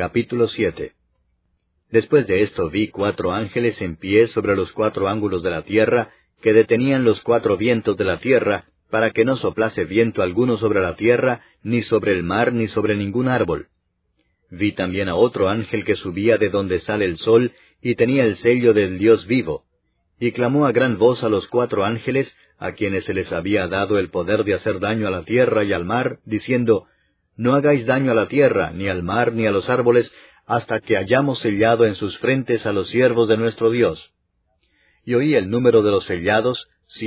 Capítulo 7. Después de esto vi 4 ángeles en pie sobre los 4 ángulos de la tierra, que detenían los 4 vientos de la tierra, para que no soplase viento alguno sobre la tierra, ni sobre el mar, ni sobre ningún árbol. Vi también a otro ángel que subía de donde sale el sol, y tenía el sello del Dios vivo. Y clamó a gran voz a los 4 ángeles, a quienes se les había dado el poder de hacer daño a la tierra y al mar, diciendo, No hagáis daño a la tierra, ni al mar, ni a los árboles, hasta que hayamos sellado en sus frentes a los siervos de nuestro Dios. Y oí el número de los sellados,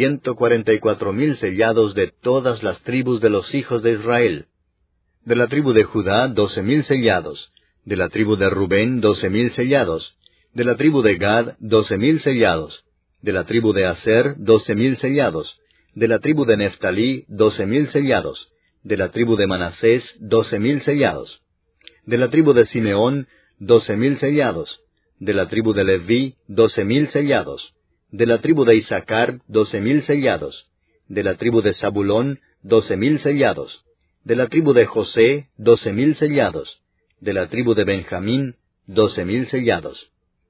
144,000 sellados de todas las tribus de los hijos de Israel. De la tribu de Judá, 12,000 sellados. De la tribu de Rubén, 12,000 sellados. De la tribu de Gad, 12,000 sellados. De la tribu de Aser, 12,000 sellados. De la tribu de Neftalí, 12,000 sellados. De la tribu de Manasés, 12,000 sellados. De la tribu de Simeón, 12,000 sellados. De la tribu de Leví, 12,000 sellados. De la tribu de Isaacar, 12,000 sellados. De la tribu de Zabulón, 12,000 sellados. De la tribu de José, 12,000 sellados. De la tribu de Benjamín, 12,000 sellados.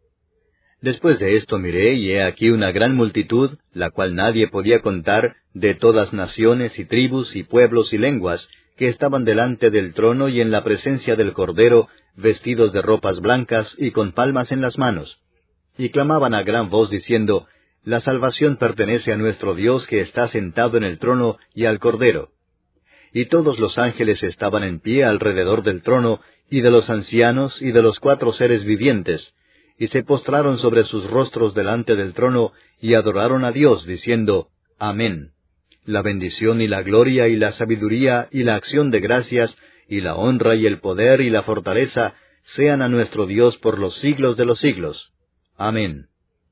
Después de esto miré, y he aquí una gran multitud, la cual nadie podía contar, de todas naciones y tribus y pueblos y lenguas, que estaban delante del trono y en la presencia del Cordero, vestidos de ropas blancas y con palmas en las manos. Y clamaban a gran voz diciendo, La salvación pertenece a nuestro Dios que está sentado en el trono y al Cordero. Y todos los ángeles estaban en pie alrededor del trono, y de los ancianos, y de los 4 seres vivientes, y se postraron sobre sus rostros delante del trono, y adoraron a Dios, diciendo, Amén. La bendición y la gloria y la sabiduría y la acción de gracias, y la honra y el poder y la fortaleza, sean a nuestro Dios por los siglos de los siglos. Amén.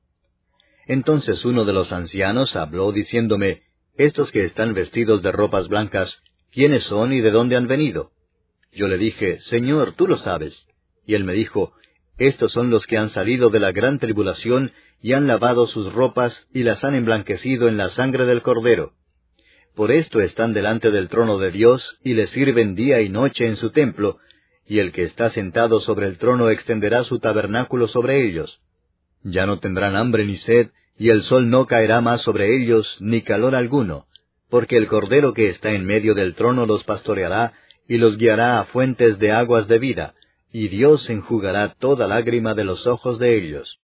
Entonces uno de los ancianos habló diciéndome, Estos que están vestidos de ropas blancas, ¿quiénes son y de dónde han venido? Yo le dije, Señor, tú lo sabes. Y él me dijo, Estos son los que han salido de la gran tribulación, y han lavado sus ropas, y las han emblanquecido en la sangre del Cordero. Por esto están delante del trono de Dios, y le sirven día y noche en su templo, y el que está sentado sobre el trono extenderá su tabernáculo sobre ellos. Ya no tendrán hambre ni sed, y el sol no caerá más sobre ellos, ni calor alguno, porque el Cordero que está en medio del trono los pastoreará, y los guiará a fuentes de aguas de vida, y Dios enjugará toda lágrima de los ojos de ellos.